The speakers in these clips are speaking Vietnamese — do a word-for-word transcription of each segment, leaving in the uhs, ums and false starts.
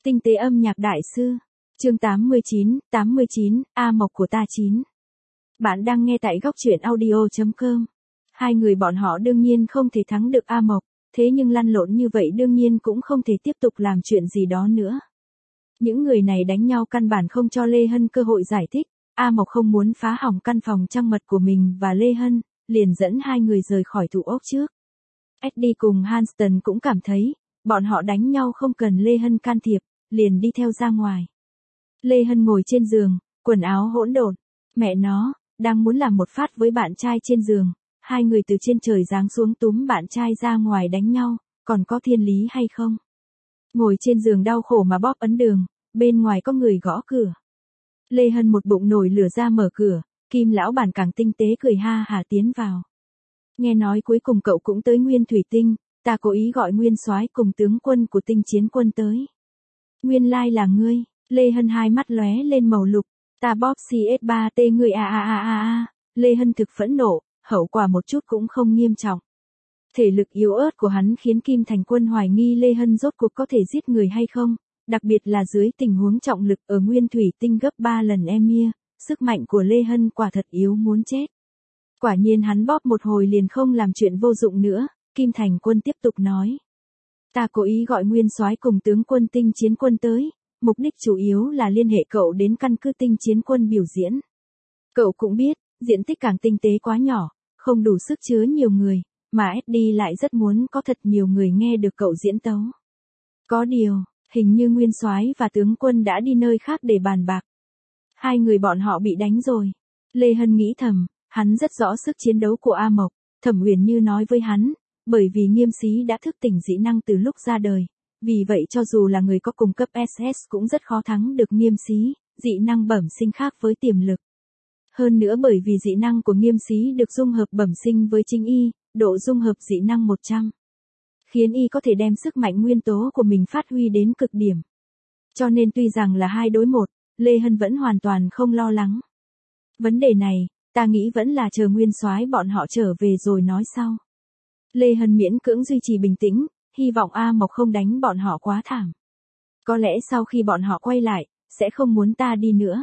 Tinh tế âm nhạc đại sư. Chương tám mươi chín, tám mươi chín, A Mộc của ta chín. Bạn đang nghe tại góc truyện audio chấm com. Hai người bọn họ đương nhiên không thể thắng được A Mộc, thế nhưng lăn lộn như vậy đương nhiên cũng không thể tiếp tục làm chuyện gì đó nữa. Những người này đánh nhau căn bản không cho Lê Hân cơ hội giải thích, A Mộc không muốn phá hỏng căn phòng trăng mật của mình và Lê Hân, liền dẫn hai người rời khỏi thủ ốc trước. Eddie cùng Hanston cũng cảm thấy, bọn họ đánh nhau không cần Lê Hân can thiệp, liền đi theo ra ngoài. Lê Hân ngồi trên giường, quần áo hỗn độn, mẹ nó, đang muốn làm một phát với bạn trai trên giường, hai người từ trên trời giáng xuống túm bạn trai ra ngoài đánh nhau, còn có thiên lý hay không? Ngồi trên giường đau khổ mà bóp ấn đường, bên ngoài có người gõ cửa. Lê Hân một bụng nổi lửa ra mở cửa, Kim lão bản càng tinh tế cười ha hả tiến vào. Nghe nói cuối cùng cậu cũng tới Nguyên Thủy Tinh, ta cố ý gọi Nguyên Soái cùng tướng quân của Tinh Chiến Quân tới. Nguyên lai là ngươi, Lê Hân hai mắt lóe lên màu lục, ta bóp xê ét ba tê ngươi a a a a a, Lê Hân thực phẫn nộ, hậu quả một chút cũng không nghiêm trọng. Thể lực yếu ớt của hắn khiến Kim Thành Quân hoài nghi Lê Hân rốt cuộc có thể giết người hay không, đặc biệt là dưới tình huống trọng lực ở Nguyên Thủy Tinh gấp ba lần Emir, sức mạnh của Lê Hân quả thật yếu muốn chết. Quả nhiên hắn bóp một hồi liền không làm chuyện vô dụng nữa, Kim Thành Quân tiếp tục nói. Ta cố ý gọi Nguyên Soái cùng tướng quân Tinh Chiến Quân tới, mục đích chủ yếu là liên hệ cậu đến căn cứ Tinh Chiến Quân biểu diễn. Cậu cũng biết, diện tích càng tinh tế quá nhỏ, không đủ sức chứa nhiều người, mà Eddie lại rất muốn có thật nhiều người nghe được cậu diễn tấu. Có điều, hình như Nguyên Soái và tướng quân đã đi nơi khác để bàn bạc. Hai người bọn họ bị đánh rồi. Lê Hân nghĩ thầm, hắn rất rõ sức chiến đấu của A Mộc, Thẩm Uyển Như nói với hắn, bởi vì Nghiêm Xí đã thức tỉnh dị năng từ lúc ra đời, vì vậy cho dù là người có cùng cấp ét ét cũng rất khó thắng được Nghiêm Xí, dị năng bẩm sinh khác với tiềm lực. Hơn nữa bởi vì dị năng của Nghiêm Xí được dung hợp bẩm sinh với chính y, độ dung hợp dị năng một trăm, khiến y có thể đem sức mạnh nguyên tố của mình phát huy đến cực điểm. Cho nên tuy rằng là hai đối một, Lê Hân vẫn hoàn toàn không lo lắng. Vấn đề này, ta nghĩ vẫn là chờ Nguyên Soái bọn họ trở về rồi nói sau. Lê Hân miễn cưỡng duy trì bình tĩnh, hy vọng A Mộc không đánh bọn họ quá thảm. Có lẽ sau khi bọn họ quay lại, sẽ không muốn ta đi nữa.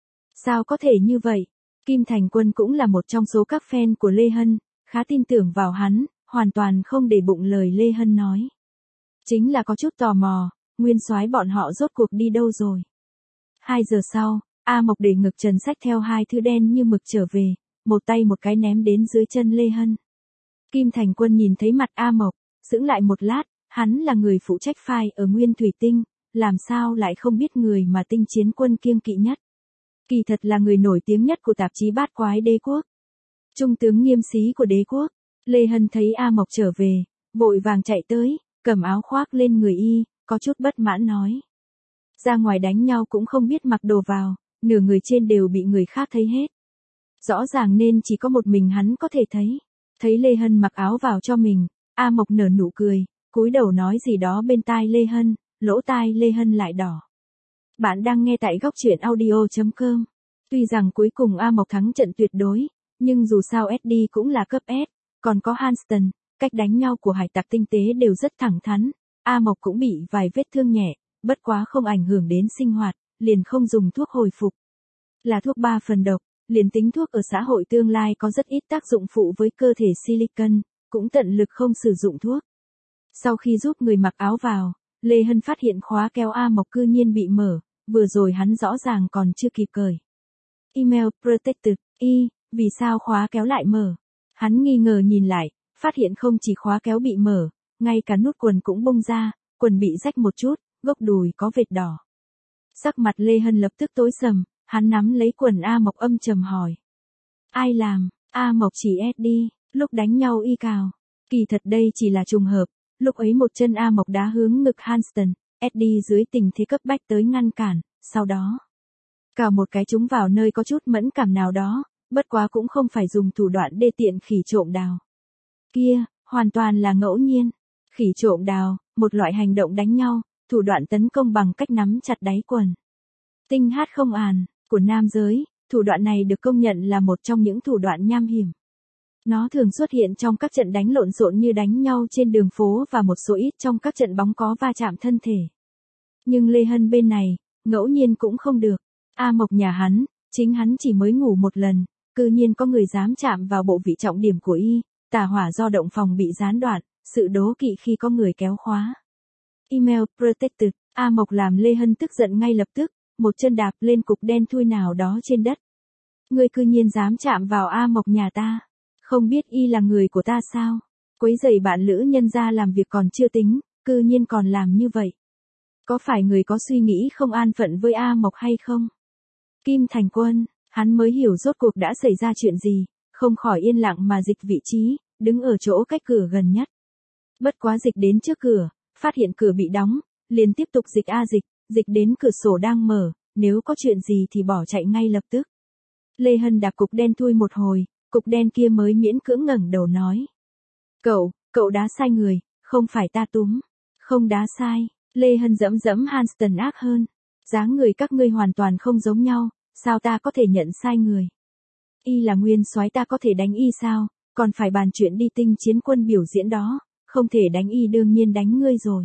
Sao có thể như vậy? Kim Thành Quân cũng là một trong số các fan của Lê Hân, khá tin tưởng vào hắn, hoàn toàn không để bụng lời Lê Hân nói. Chính là có chút tò mò, Nguyên Soái bọn họ rốt cuộc đi đâu rồi? Hai giờ sau, A Mộc để ngực trần xách theo hai thứ đen như mực trở về, một tay một cái ném đến dưới chân Lê Hân. Kim Thành Quân nhìn thấy mặt A Mộc, sững lại một lát, hắn là người phụ trách file ở Nguyên Thủy Tinh, làm sao lại không biết người mà Tinh Chiến Quân kiêng kỵ nhất. Kỳ thật là người nổi tiếng nhất của tạp chí Bát Quái Đế Quốc. Trung tướng Nghiêm Xí của đế quốc. Lê Hân thấy A Mộc trở về, vội vàng chạy tới, cầm áo khoác lên người y, có chút bất mãn nói. Ra ngoài đánh nhau cũng không biết mặc đồ vào, nửa người trên đều bị người khác thấy hết. Rõ ràng nên chỉ có một mình hắn có thể thấy. Thấy Lê Hân mặc áo vào cho mình, A Mộc nở nụ cười, cúi đầu nói gì đó bên tai Lê Hân, lỗ tai Lê Hân lại đỏ. Bạn đang nghe tại góc truyện audio chấm com. Tuy rằng cuối cùng A Mộc thắng trận tuyệt đối, nhưng dù sao Eddie cũng là cấp S, còn có Hanston, cách đánh nhau của hải tặc tinh tế đều rất thẳng thắn. A Mộc cũng bị vài vết thương nhẹ, bất quá không ảnh hưởng đến sinh hoạt, liền không dùng thuốc hồi phục. Là thuốc ba phần độc, liền tính thuốc ở xã hội tương lai có rất ít tác dụng phụ với cơ thể silicon, cũng tận lực không sử dụng thuốc. Sau khi giúp người mặc áo vào, Lê Hân phát hiện khóa kéo A Mộc cư nhiên bị mở, vừa rồi hắn rõ ràng còn chưa kịp cởi. Email protected, y, vì sao khóa kéo lại mở? Hắn nghi ngờ nhìn lại, phát hiện không chỉ khóa kéo bị mở, ngay cả nút quần cũng bung ra, quần bị rách một chút, gốc đùi có vệt đỏ. Sắc mặt Lê Hân lập tức tối sầm, hắn nắm lấy quần A Mộc âm trầm hỏi. Ai làm? A Mộc chỉ Eddie, lúc đánh nhau y cào. Kỳ thật đây chỉ là trùng hợp, lúc ấy một chân A Mộc đá hướng ngực Hanston, Eddie dưới tình thế cấp bách tới ngăn cản, sau đó cào một cái trúng vào nơi có chút mẫn cảm nào đó, bất quá cũng không phải dùng thủ đoạn đê tiện khỉ trộm đào. Kia, hoàn toàn là ngẫu nhiên. Khỉ trộm đào, một loại hành động đánh nhau, thủ đoạn tấn công bằng cách nắm chặt đáy quần. Tinh hát không àn, của nam giới, thủ đoạn này được công nhận là một trong những thủ đoạn nham hiểm. Nó thường xuất hiện trong các trận đánh lộn xộn như đánh nhau trên đường phố và một số ít trong các trận bóng có va chạm thân thể. Nhưng Lê Hân bên này, ngẫu nhiên cũng không được. A Mộc nhà hắn, chính hắn chỉ mới ngủ một lần, cư nhiên có người dám chạm vào bộ vị trọng điểm của y, tà hỏa do động phòng bị gián đoạn, sự đố kỵ khi có người kéo khóa. Email protected, A Mộc làm Lê Hân tức giận ngay lập tức, một chân đạp lên cục đen thui nào đó trên đất. Ngươi cư nhiên dám chạm vào A Mộc nhà ta, không biết y là người của ta sao? Quấy rầy bạn lữ nhân gia làm việc còn chưa tính, cư nhiên còn làm như vậy. Có phải người có suy nghĩ không an phận với A Mộc hay không? Kim Thành Quân, hắn mới hiểu rốt cuộc đã xảy ra chuyện gì, không khỏi yên lặng mà dịch vị trí, đứng ở chỗ cách cửa gần nhất. Bất quá dịch đến trước cửa, phát hiện cửa bị đóng, liền tiếp tục dịch a dịch, dịch đến cửa sổ đang mở, nếu có chuyện gì thì bỏ chạy ngay lập tức. Lê Hân đạp cục đen thui một hồi, cục đen kia mới miễn cưỡng ngẩng đầu nói. Cậu, cậu đá sai người, không phải ta túm. Không đá sai, Lê Hân dẫm dẫm Hanston ác hơn. Dáng người các ngươi hoàn toàn không giống nhau, sao ta có thể nhận sai người? Y là nguyên soái ta có thể đánh y sao, còn phải bàn chuyện đi tinh chiến quân biểu diễn đó, không thể đánh y đương nhiên đánh ngươi rồi.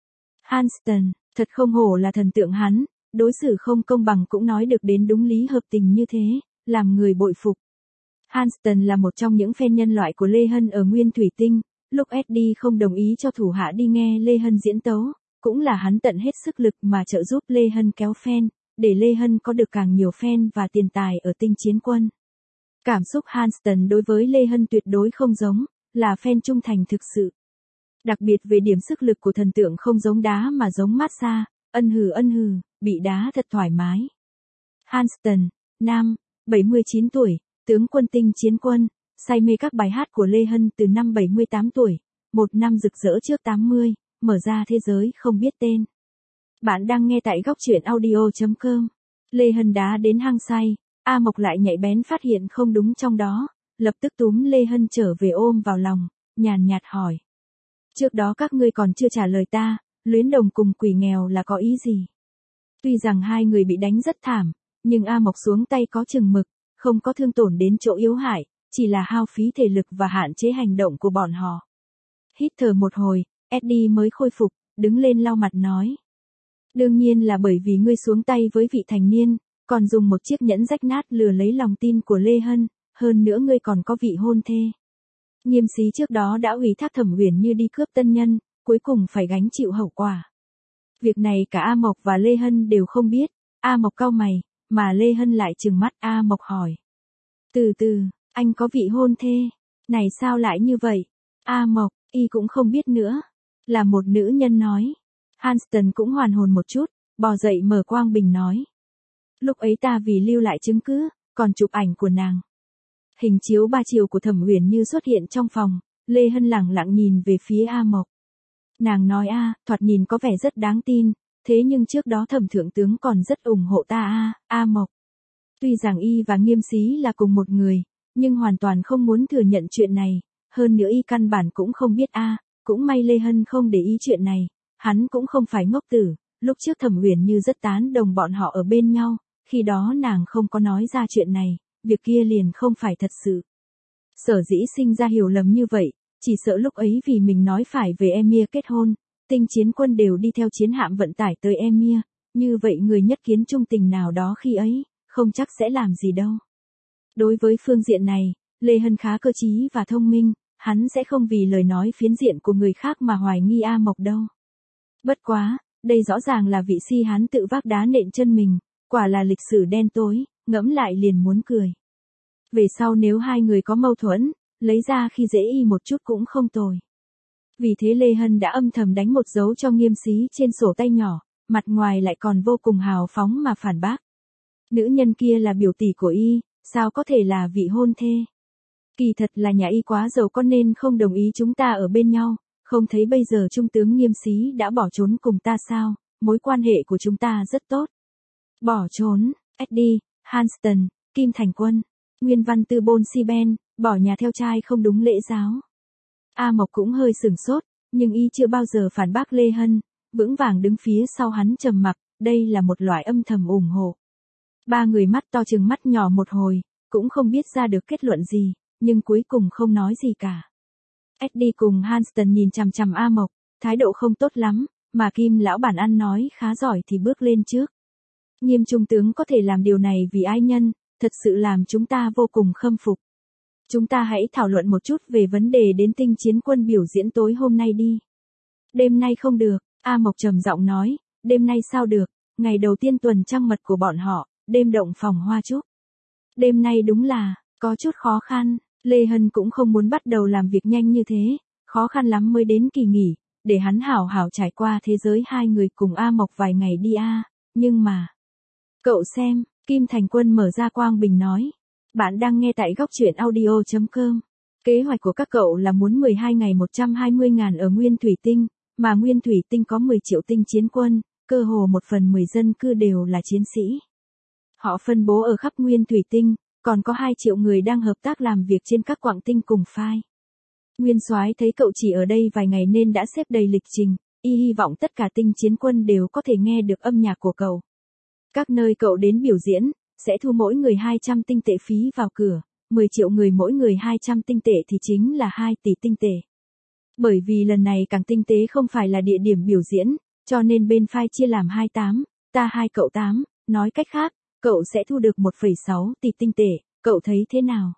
Hanston, thật không hổ là thần tượng hắn, đối xử không công bằng cũng nói được đến đúng lý hợp tình như thế, làm người bội phục. Hanston là một trong những fan nhân loại của Lê Hân ở Nguyên Thủy Tinh, lúc Eddie không đồng ý cho thủ hạ đi nghe Lê Hân diễn tấu, cũng là hắn tận hết sức lực mà trợ giúp Lê Hân kéo fan, để Lê Hân có được càng nhiều fan và tiền tài ở tinh chiến quân. Cảm xúc Hanston đối với Lê Hân tuyệt đối không giống, là fan trung thành thực sự. Đặc biệt về điểm sức lực của thần tượng không giống đá mà giống massage, ân hừ ân hừ, bị đá thật thoải mái. Hanston, nam, bảy mươi chín tuổi, tướng quân tinh chiến quân, say mê các bài hát của Lê Hân từ năm bảy mươi tám tuổi, một năm rực rỡ trước tám mươi, mở ra thế giới không biết tên. Bạn đang nghe tại góc truyện audio chấm com. Lê Hân đá đến hăng say, A Mộc lại nhạy bén phát hiện không đúng trong đó, lập tức túm Lê Hân trở về ôm vào lòng, nhàn nhạt hỏi. Trước đó các ngươi còn chưa trả lời ta, luyến đồng cùng quỷ nghèo là có ý gì? Tuy rằng hai người bị đánh rất thảm, nhưng A Mộc xuống tay có chừng mực, không có thương tổn đến chỗ yếu hại, chỉ là hao phí thể lực và hạn chế hành động của bọn họ. Hít thở một hồi, Eddie mới khôi phục, đứng lên lau mặt nói. Đương nhiên là bởi vì ngươi xuống tay với vị thành niên, còn dùng một chiếc nhẫn rách nát lừa lấy lòng tin của Lê Hân, hơn nữa ngươi còn có vị hôn thê. Nghiêm Xí trước đó đã ủy thác Thẩm Uyển Như đi cướp tân nhân, cuối cùng phải gánh chịu hậu quả. Việc này cả A Mộc và Lê Hân đều không biết, A Mộc cau mày, mà Lê Hân lại trừng mắt A Mộc hỏi. Từ từ, anh có vị hôn thê, này sao lại như vậy? A Mộc, y cũng không biết nữa. Là một nữ nhân nói. Hanston cũng hoàn hồn một chút, bò dậy mở quang bình nói. Lúc ấy ta vì lưu lại chứng cứ, còn chụp ảnh của nàng. Hình chiếu ba chiều của Thẩm Uyển Như xuất hiện trong phòng, Lê Hân lẳng lặng nhìn về phía A Mộc. Nàng nói a, thoạt nhìn có vẻ rất đáng tin, thế nhưng trước đó Thẩm thượng tướng còn rất ủng hộ ta a, A Mộc. Tuy rằng y và Nghiêm Xí là cùng một người, nhưng hoàn toàn không muốn thừa nhận chuyện này, hơn nữa y căn bản cũng không biết a, cũng may Lê Hân không để ý chuyện này, hắn cũng không phải ngốc tử, lúc trước Thẩm Uyển Như rất tán đồng bọn họ ở bên nhau, khi đó nàng không có nói ra chuyện này, việc kia liền không phải thật sự. Sở dĩ sinh ra hiểu lầm như vậy, chỉ sợ lúc ấy vì mình nói phải về Emir kết hôn, tinh chiến quân đều đi theo chiến hạm vận tải tới Emir, như vậy người nhất kiến trung tình nào đó khi ấy, không chắc sẽ làm gì đâu. Đối với phương diện này, Lê Hân khá cơ trí và thông minh, hắn sẽ không vì lời nói phiến diện của người khác mà hoài nghi A Mộc đâu. Bất quá, đây rõ ràng là vị si hắn tự vác đá nện chân mình, quả là lịch sử đen tối, ngẫm lại liền muốn cười. Về sau nếu hai người có mâu thuẫn, lấy ra khi dễ y một chút cũng không tồi. Vì thế Lê Hân đã âm thầm đánh một dấu cho Nghiêm Xí trên sổ tay nhỏ, mặt ngoài lại còn vô cùng hào phóng mà phản bác. Nữ nhân kia là biểu tỷ của y, sao có thể là vị hôn thê? Kỳ thật là nhà y quá giàu có nên không đồng ý chúng ta ở bên nhau, không thấy bây giờ trung tướng Nghiêm Xí đã bỏ trốn cùng ta sao, mối quan hệ của chúng ta rất tốt. Bỏ trốn, Eddie, Hanston, Kim Thành Quân, Nguyên văn từ Bôn Si Ben, bỏ nhà theo trai không đúng lễ giáo. A Mộc cũng hơi sửng sốt, nhưng y chưa bao giờ phản bác Lê Hân, vững vàng đứng phía sau hắn trầm mặc, đây là một loại âm thầm ủng hộ. Ba người mắt to trừng mắt nhỏ một hồi, cũng không biết ra được kết luận gì, nhưng cuối cùng không nói gì cả. Eddie cùng Hanston nhìn chằm chằm A Mộc, thái độ không tốt lắm, Mà Kim lão bản ăn nói khá giỏi thì bước lên trước. Nghiêm trung tướng có thể làm điều này vì ái nhân, thật sự làm chúng ta vô cùng khâm phục. Chúng ta hãy thảo luận một chút về vấn đề đến tinh chiến quân biểu diễn tối hôm nay đi. Đêm nay không được, A Mộc trầm giọng nói, đêm nay sao được, ngày đầu tiên tuần trăng mật của bọn họ, đêm động phòng hoa trúc. Đêm nay đúng là, có chút khó khăn, Lê Hân cũng không muốn bắt đầu làm việc nhanh như thế, khó khăn lắm mới đến kỳ nghỉ, để hắn hảo hảo trải qua thế giới hai người cùng A Mộc vài ngày đi a, nhưng mà... Cậu xem, Kim Thành Quân mở ra quang bình nói. Bạn đang nghe tại góc truyện audio.com. Kế hoạch của các cậu là muốn mười hai ngày một trăm hai mươi ngàn ở Nguyên Thủy Tinh, mà Nguyên Thủy Tinh có mười triệu tinh chiến quân, cơ hồ một phần mười dân cư đều là chiến sĩ. Họ phân bố ở khắp Nguyên Thủy Tinh, còn có hai triệu người đang hợp tác làm việc trên các quặng tinh cùng phai. Nguyên Soái thấy cậu chỉ ở đây vài ngày nên đã xếp đầy lịch trình, y hy vọng tất cả tinh chiến quân đều có thể nghe được âm nhạc của cậu. Các nơi cậu đến biểu diễn, sẽ thu mỗi người hai trăm tinh tệ phí vào cửa, mười triệu người mỗi người hai trăm tinh tệ thì chính là hai tỷ tinh tệ. Bởi vì lần này càng tinh tế không phải là địa điểm biểu diễn, cho nên bên phai chia làm hai tám, ta hai cậu tám, nói cách khác, cậu sẽ thu được một phẩy sáu tỷ tinh tệ, cậu thấy thế nào?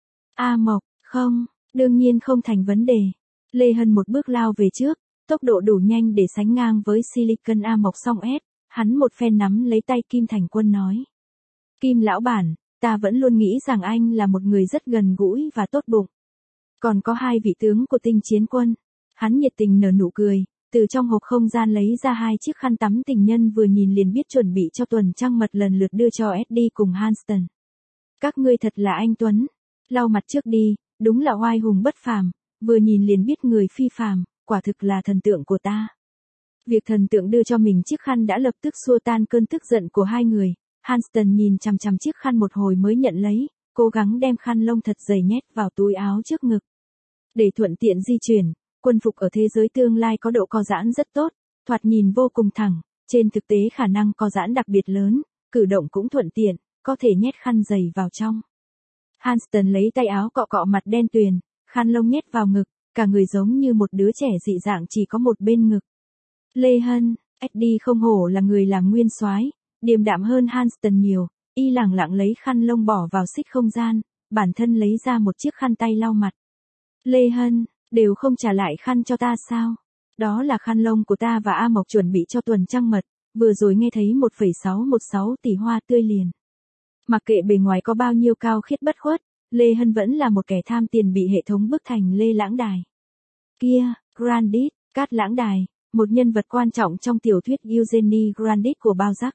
A Mộc, không, đương nhiên không thành vấn đề. Lê Hân một bước lao về trước, tốc độ đủ nhanh để sánh ngang với Silicon A Mộc song S, hắn một phen nắm lấy tay Kim Thành Quân nói. Kim lão bản, ta vẫn luôn nghĩ rằng anh là một người rất gần gũi và tốt bụng. Còn có hai vị tướng của tinh chiến quân. Hắn nhiệt tình nở nụ cười, từ trong hộp không gian lấy ra hai chiếc khăn tắm tình nhân vừa nhìn liền biết chuẩn bị cho tuần trăng mật lần lượt đưa cho Eddie cùng Hanston. Các ngươi thật là anh Tuấn. Lau mặt trước đi, đúng là oai hùng bất phàm, vừa nhìn liền biết người phi phàm, quả thực là thần tượng của ta. Việc thần tượng đưa cho mình chiếc khăn đã lập tức xua tan cơn tức giận của hai người. Hanston nhìn chằm chằm chiếc khăn một hồi mới nhận lấy, cố gắng đem khăn lông thật dày nhét vào túi áo trước ngực. Để thuận tiện di chuyển, quân phục ở thế giới tương lai có độ co giãn rất tốt, thoạt nhìn vô cùng thẳng, trên thực tế khả năng co giãn đặc biệt lớn, cử động cũng thuận tiện, có thể nhét khăn dày vào trong. Hanston lấy tay áo cọ cọ mặt đen tuyền, khăn lông nhét vào ngực, cả người giống như một đứa trẻ dị dạng chỉ có một bên ngực. Lê Hân, Eddie không hổ là người làm nguyên soái, điềm đạm hơn Hanston nhiều, y lẳng lặng lấy khăn lông bỏ vào xích không gian, bản thân lấy ra một chiếc khăn tay lau mặt. Lê Hân, đều không trả lại khăn cho ta sao? Đó là khăn lông của ta và A Mộc chuẩn bị cho tuần trăng mật, vừa rồi nghe thấy một phẩy sáu một sáu tỷ hoa tươi liền. Mặc kệ bề ngoài có bao nhiêu cao khiết bất khuất, Lê Hân vẫn là một kẻ tham tiền bị hệ thống bức thành Lê Lãng Đài. Kia, Grandit, Cát Lãng Đài, một nhân vật quan trọng trong tiểu thuyết Eugenie Grandit của Balzac.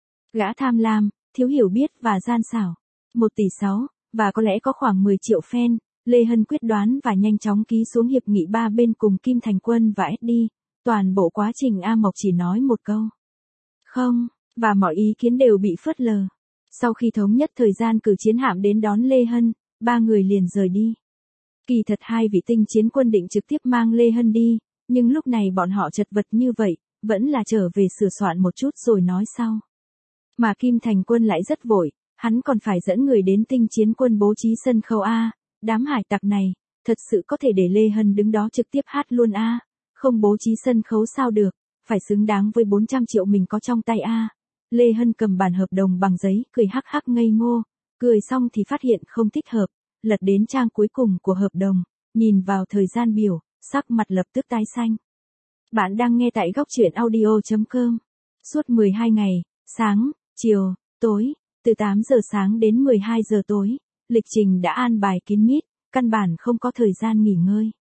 Gã tham lam, thiếu hiểu biết và gian xảo. một tỷ sáu, và có lẽ có khoảng mười triệu fan, Lê Hân quyết đoán và nhanh chóng ký xuống hiệp nghị ba bên cùng Kim Thành Quân và Eddie. Toàn bộ quá trình A Mộc chỉ nói một câu. Không, và mọi ý kiến đều bị phớt lờ. Sau khi thống nhất thời gian cử chiến hạm đến đón Lê Hân, ba người liền rời đi. Kỳ thật hai vị tinh chiến quân định trực tiếp mang Lê Hân đi, nhưng lúc này bọn họ chật vật như vậy, vẫn là trở về sửa soạn một chút rồi nói sau. Mà Kim Thành Quân lại rất vội, hắn còn phải dẫn người đến tinh chiến quân bố trí sân khấu A, đám hải tặc này, thật sự có thể để Lê Hân đứng đó trực tiếp hát luôn A, không bố trí sân khấu sao được, phải xứng đáng với bốn trăm triệu mình có trong tay A. Lê Hân cầm bản hợp đồng bằng giấy, cười hắc hắc ngây ngô, cười xong thì phát hiện không thích hợp, lật đến trang cuối cùng của hợp đồng, nhìn vào thời gian biểu, sắc mặt lập tức tái xanh. Bạn đang nghe tại góc truyện audio.com. Suốt mười hai ngày, sáng, chiều, tối, từ tám giờ sáng đến mười hai giờ tối, lịch trình đã an bài kín mít, căn bản không có thời gian nghỉ ngơi.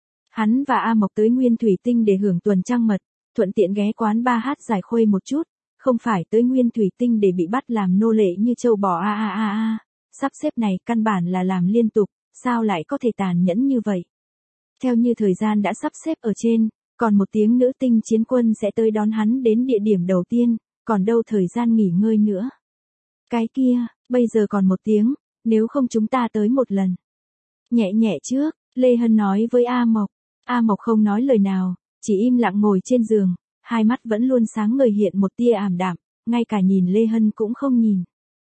Hắn và A Mộc tới Nguyên Thủy Tinh để hưởng tuần trăng mật, thuận tiện ghé quán ba hát giải khuây một chút, không phải tới Nguyên Thủy Tinh để bị bắt làm nô lệ như châu bò a a a a. Sắp xếp này căn bản là làm liên tục, sao lại có thể tàn nhẫn như vậy? Theo như thời gian đã sắp xếp ở trên, còn một tiếng nữa tinh chiến quân sẽ tới đón hắn đến địa điểm đầu tiên, còn đâu thời gian nghỉ ngơi nữa. Cái kia, bây giờ còn một tiếng, nếu không chúng ta tới một lần. Nhẹ nhẹ trước, Lê Hân nói với A Mộc. A Mộc không nói lời nào, chỉ im lặng ngồi trên giường, hai mắt vẫn luôn sáng ngời hiện một tia ảm đạm, ngay cả nhìn Lê Hân cũng không nhìn.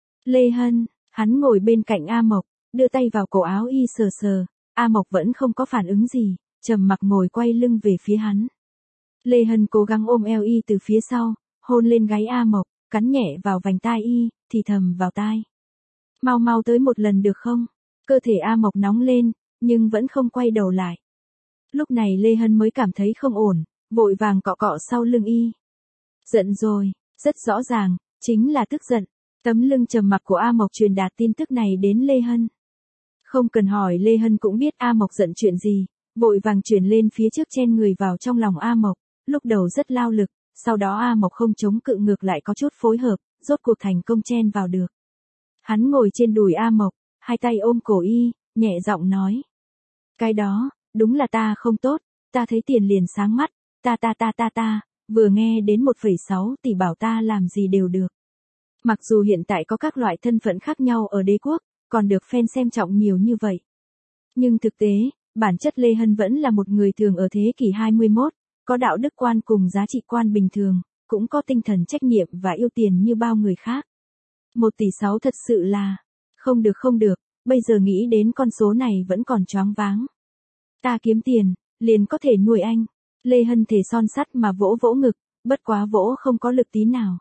Lê Hân, hắn ngồi bên cạnh A Mộc, đưa tay vào cổ áo y sờ sờ, A Mộc vẫn không có phản ứng gì, trầm mặc ngồi quay lưng về phía hắn. Lê Hân cố gắng ôm eo y từ phía sau, hôn lên gáy A Mộc, cắn nhẹ vào vành tai y, thì thầm vào tai. Mau mau tới một lần được không? Cơ thể A Mộc nóng lên, nhưng vẫn không quay đầu lại. Lúc này Lê Hân mới cảm thấy không ổn, vội vàng cọ cọ sau lưng y. Giận rồi, rất rõ ràng, chính là tức giận. Tấm lưng trầm mặc của A Mộc truyền đạt tin tức này đến Lê Hân. Không cần hỏi Lê Hân cũng biết A Mộc giận chuyện gì, vội vàng chuyển lên phía trước chen người vào trong lòng A Mộc, lúc đầu rất lao lực, sau đó A Mộc không chống cự ngược lại có chút phối hợp, rốt cuộc thành công chen vào được. Hắn ngồi trên đùi A Mộc, hai tay ôm cổ y, nhẹ giọng nói. Cái đó, đúng là ta không tốt, ta thấy tiền liền sáng mắt, ta ta ta ta ta, vừa nghe đến một phẩy sáu tỷ bảo ta làm gì đều được. Mặc dù hiện tại có các loại thân phận khác nhau ở đế quốc, còn được fan xem trọng nhiều như vậy. Nhưng thực tế, bản chất Lê Hân vẫn là một người thường ở thế kỷ hai mươi mốt, có đạo đức quan cùng giá trị quan bình thường, cũng có tinh thần trách nhiệm và yêu tiền như bao người khác. Một tỷ sáu thật sự là, không được không được, bây giờ nghĩ đến con số này vẫn còn choáng váng. Ta kiếm tiền, liền có thể nuôi anh. Lê Hân thề son sắt mà vỗ vỗ ngực, bất quá vỗ không có lực tí nào.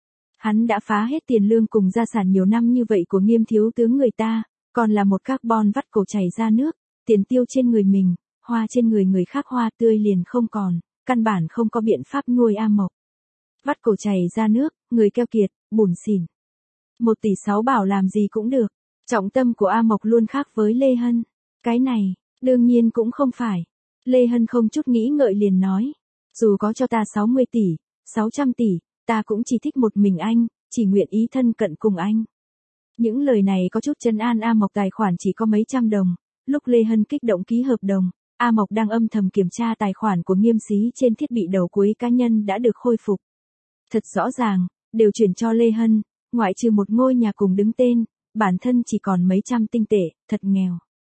Hắn đã phá hết tiền lương cùng gia sản nhiều năm như vậy của Nghiêm thiếu tướng người ta, còn là một carbon vắt cổ chảy ra nước, tiền tiêu trên người mình, hoa trên người người khác hoa tươi liền không còn, căn bản không có biện pháp nuôi A Mộc. Vắt cổ chảy ra nước, người keo kiệt, bủn xỉn. Một tỷ sáu bảo làm gì cũng được, trọng tâm của A Mộc luôn khác với Lê Hân. Cái này, đương nhiên cũng không phải. Lê Hân không chút nghĩ ngợi liền nói, dù có cho ta sáu mươi tỷ, sáu trăm tỷ, ta cũng chỉ thích một mình anh, chỉ nguyện ý thân cận cùng anh. Những lời này có chút trấn an A Mộc, tài khoản chỉ có mấy trăm đồng. Lúc Lê Hân kích động ký hợp đồng, A Mộc đang âm thầm kiểm tra tài khoản của Nghiêm Xí trên thiết bị đầu cuối cá nhân đã được khôi phục. Thật rõ ràng, đều chuyển cho Lê Hân, ngoại trừ một ngôi nhà cùng đứng tên, bản thân chỉ còn mấy trăm tinh tệ, thật nghèo.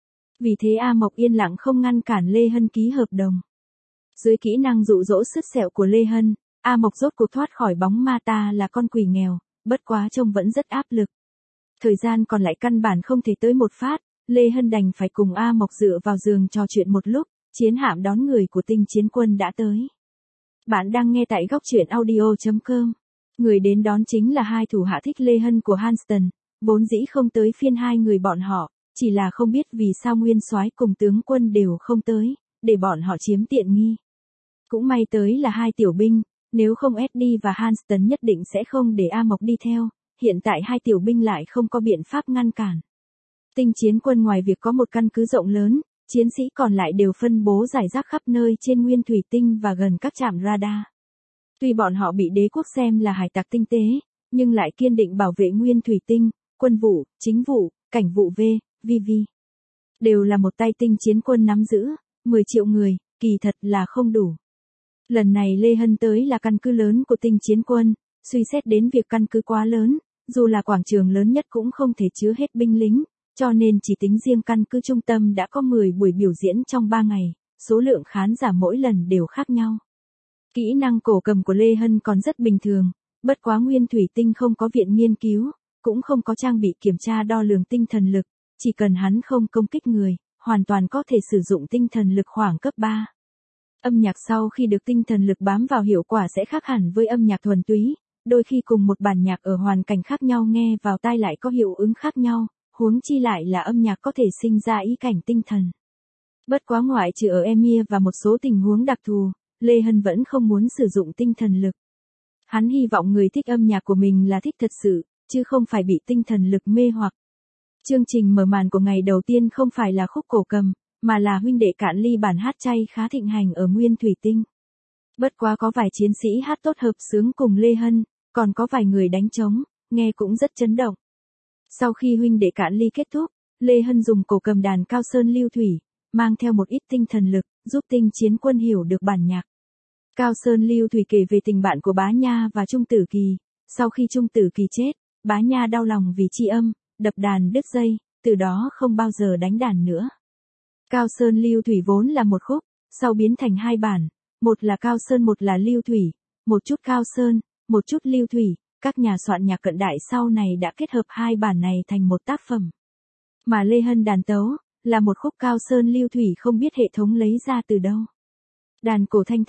Vì thế A Mộc yên lặng không ngăn cản Lê Hân ký hợp đồng. Dưới kỹ năng dụ dỗ sứt sẹo của Lê Hân, A Mộc rốt cuộc thoát khỏi bóng ma ta là con quỷ nghèo, bất quá trông vẫn rất áp lực. Thời gian còn lại căn bản không thể tới một phát, Lê Hân đành phải cùng A Mộc dựa vào giường trò chuyện một lúc, chiến hạm đón người của tinh chiến quân đã tới. Bạn đang nghe tại góc truyện audio chấm com. Người đến đón chính là hai thủ hạ thích Lê Hân của Hanston, vốn dĩ không tới phiên hai người bọn họ, chỉ là không biết vì sao nguyên soái cùng tướng quân đều không tới, để bọn họ chiếm tiện nghi. Cũng may tới là hai tiểu binh, nếu không Eddie và Hanston nhất định sẽ không để A Mộc đi theo, hiện tại hai tiểu binh lại không có biện pháp ngăn cản. Tinh chiến quân ngoài việc có một căn cứ rộng lớn, chiến sĩ còn lại đều phân bố rải rác khắp nơi trên nguyên thủy tinh và gần các trạm radar. Tuy bọn họ bị đế quốc xem là hải tặc tinh tế, nhưng lại kiên định bảo vệ nguyên thủy tinh, quân vụ, chính vụ, cảnh vụ V, vê vê. Đều là một tay tinh chiến quân nắm giữ, mười triệu người, kỳ thật là không đủ. Lần này Lê Hân tới là căn cứ lớn của tinh chiến quân, suy xét đến việc căn cứ quá lớn, dù là quảng trường lớn nhất cũng không thể chứa hết binh lính, cho nên chỉ tính riêng căn cứ trung tâm đã có mười buổi biểu diễn trong ba ngày, số lượng khán giả mỗi lần đều khác nhau. Kỹ năng cổ cầm của Lê Hân còn rất bình thường, bất quá nguyên thủy tinh không có viện nghiên cứu, cũng không có trang bị kiểm tra đo lường tinh thần lực, chỉ cần hắn không công kích người, hoàn toàn có thể sử dụng tinh thần lực khoảng cấp ba. Âm nhạc sau khi được tinh thần lực bám vào hiệu quả sẽ khác hẳn với âm nhạc thuần túy, đôi khi cùng một bản nhạc ở hoàn cảnh khác nhau nghe vào tai lại có hiệu ứng khác nhau, huống chi lại là âm nhạc có thể sinh ra ý cảnh tinh thần. Bất quá ngoại trừ ở Emir và một số tình huống đặc thù, Lê Hân vẫn không muốn sử dụng tinh thần lực. Hắn hy vọng người thích âm nhạc của mình là thích thật sự, chứ không phải bị tinh thần lực mê hoặc. Chương trình mở màn của ngày đầu tiên không phải là khúc cổ cầm, mà là huynh đệ Cạn Ly bản hát chay khá thịnh hành ở nguyên thủy tinh. Bất quá có vài chiến sĩ hát tốt hợp xướng cùng Lê Hân, còn có vài người đánh trống, nghe cũng rất chấn động. Sau khi huynh đệ Cạn Ly kết thúc, Lê Hân dùng cổ cầm đàn cao sơn lưu thủy, mang theo một ít tinh thần lực, giúp tinh chiến quân hiểu được bản nhạc. Cao sơn lưu thủy kể về tình bạn của Bá Nha và Trung Tử Kỳ, sau khi Trung Tử Kỳ chết, Bá Nha đau lòng vì tri âm, đập đàn đứt dây, từ đó không bao giờ đánh đàn nữa. Cao sơn lưu thủy vốn là một khúc, sau biến thành hai bản, một là cao sơn một là lưu thủy, một chút cao sơn, một chút lưu thủy, các nhà soạn nhạc cận đại sau này đã kết hợp hai bản này thành một tác phẩm. Mà Lê Hân đàn tấu, là một khúc cao sơn lưu thủy không biết hệ thống lấy ra từ đâu. Đàn cổ thanh thanh,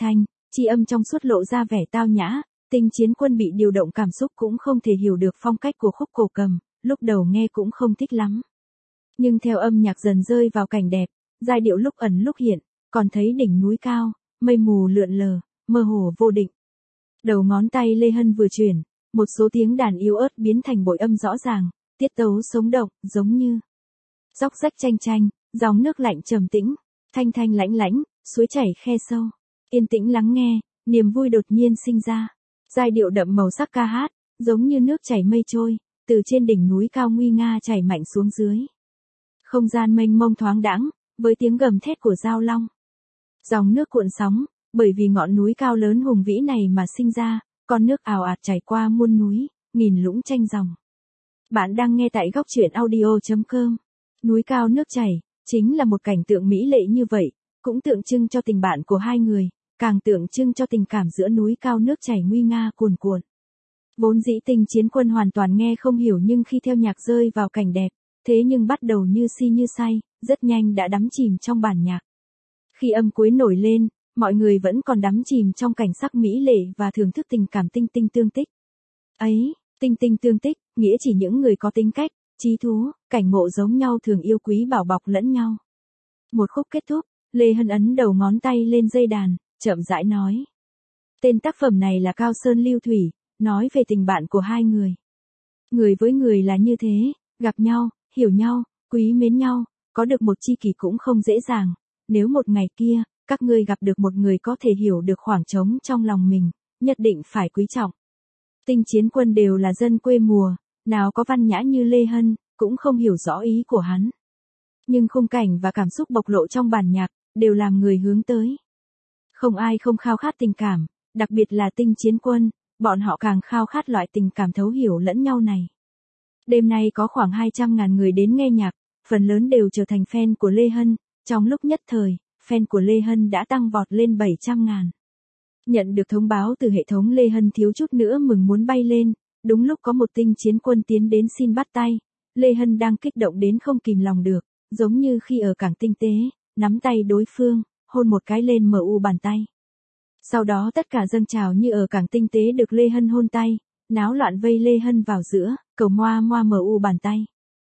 chi âm trong suốt lộ ra vẻ tao nhã, Tinh Chiến Quân bị điều động cảm xúc cũng không thể hiểu được phong cách của khúc cổ cầm, lúc đầu nghe cũng không thích lắm. Nhưng theo âm nhạc dần rơi vào cảnh đẹp, giai điệu lúc ẩn lúc hiện, còn thấy đỉnh núi cao, mây mù lượn lờ, mơ hồ vô định. Đầu ngón tay Lê Hân vừa chuyển, một số tiếng đàn yếu ớt biến thành bội âm rõ ràng, tiết tấu sống động, giống như dốc rách chanh chanh, dòng nước lạnh trầm tĩnh, thanh thanh lãnh lãnh, suối chảy khe sâu. Yên tĩnh lắng nghe, niềm vui đột nhiên sinh ra. Giai điệu đậm màu sắc ca hát, giống như nước chảy mây trôi, từ trên đỉnh núi cao nguy nga chảy mạnh xuống dưới. Không gian mênh mông thoáng đãng, với tiếng gầm thét của dao long. Dòng nước cuộn sóng, bởi vì ngọn núi cao lớn hùng vĩ này mà sinh ra, con nước ào ạt chảy qua muôn núi, nghìn lũng tranh dòng. Bạn đang nghe tại góc truyện audio chấm com. Núi cao nước chảy, chính là một cảnh tượng mỹ lệ như vậy, cũng tượng trưng cho tình bạn của hai người, càng tượng trưng cho tình cảm giữa núi cao nước chảy nguy nga cuồn cuộn. Vốn dĩ Tinh Chiến Quân hoàn toàn nghe không hiểu, nhưng khi theo nhạc rơi vào cảnh đẹp, thế nhưng bắt đầu như si như say, rất nhanh đã đắm chìm trong bản nhạc. Khi âm cuối nổi lên, mọi người vẫn còn đắm chìm trong cảnh sắc mỹ lệ và thưởng thức tình cảm tinh tinh tương tích. Ấy, tinh tinh tương tích, nghĩa chỉ những người có tính cách, chí thú, cảnh ngộ giống nhau thường yêu quý bảo bọc lẫn nhau. Một khúc kết thúc, Lê Hân ấn đầu ngón tay lên dây đàn, chậm rãi nói. Tên tác phẩm này là Cao Sơn Lưu Thủy, nói về tình bạn của hai người. Người với người là như thế, gặp nhau, hiểu nhau, quý mến nhau, có được một tri kỷ cũng không dễ dàng. Nếu một ngày kia, các ngươi gặp được một người có thể hiểu được khoảng trống trong lòng mình, nhất định phải quý trọng. Tinh Chiến Quân đều là dân quê mùa, nào có văn nhã như Lê Hân, cũng không hiểu rõ ý của hắn. Nhưng khung cảnh và cảm xúc bộc lộ trong bản nhạc, đều làm người hướng tới. Không ai không khao khát tình cảm, đặc biệt là Tinh Chiến Quân, bọn họ càng khao khát loại tình cảm thấu hiểu lẫn nhau này. Đêm nay có khoảng hai trăm ngàn người đến nghe nhạc, phần lớn đều trở thành fan của Lê Hân, trong lúc nhất thời, fan của Lê Hân đã tăng vọt lên bảy trăm ngàn. Nhận được thông báo từ hệ thống, Lê Hân thiếu chút nữa mừng muốn bay lên, đúng lúc có một Tinh Chiến Quân tiến đến xin bắt tay, Lê Hân đang kích động đến không kìm lòng được, giống như khi ở cảng tinh tế, nắm tay đối phương, hôn một cái lên mờ u bàn tay. Sau đó tất cả dâng trào như ở cảng tinh tế được Lê Hân hôn tay, náo loạn vây Lê Hân vào giữa, cầu moa moa mờ u bàn tay.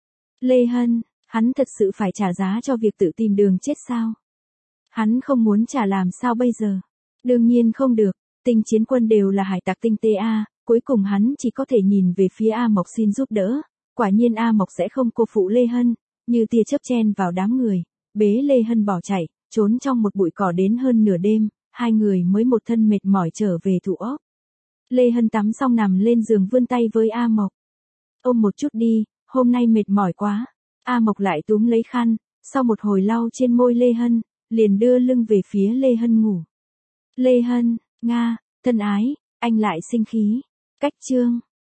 Lê Hân, hắn thật sự phải trả giá cho việc tự tìm đường chết sao? Hắn không muốn trả làm sao bây giờ? Đương nhiên không được, Tinh Chiến Quân đều là hải tặc tinh tế A, cuối cùng hắn chỉ có thể nhìn về phía A Mộc xin giúp đỡ. Quả nhiên A Mộc sẽ không cô phụ Lê Hân, như tia chớp chen vào đám người, bế Lê Hân bỏ chạy, trốn trong một bụi cỏ đến hơn nửa đêm, hai người mới một thân mệt mỏi trở về thủ ốc. Lê Hân tắm xong nằm lên giường vươn tay với A Mộc. Ôm một chút đi, hôm nay mệt mỏi quá. A Mộc lại túm lấy khăn, sau một hồi lau trên môi Lê Hân, liền đưa lưng về phía Lê Hân ngủ. Lê Hân, Nga, thân ái, anh lại sinh khí. Cách chương.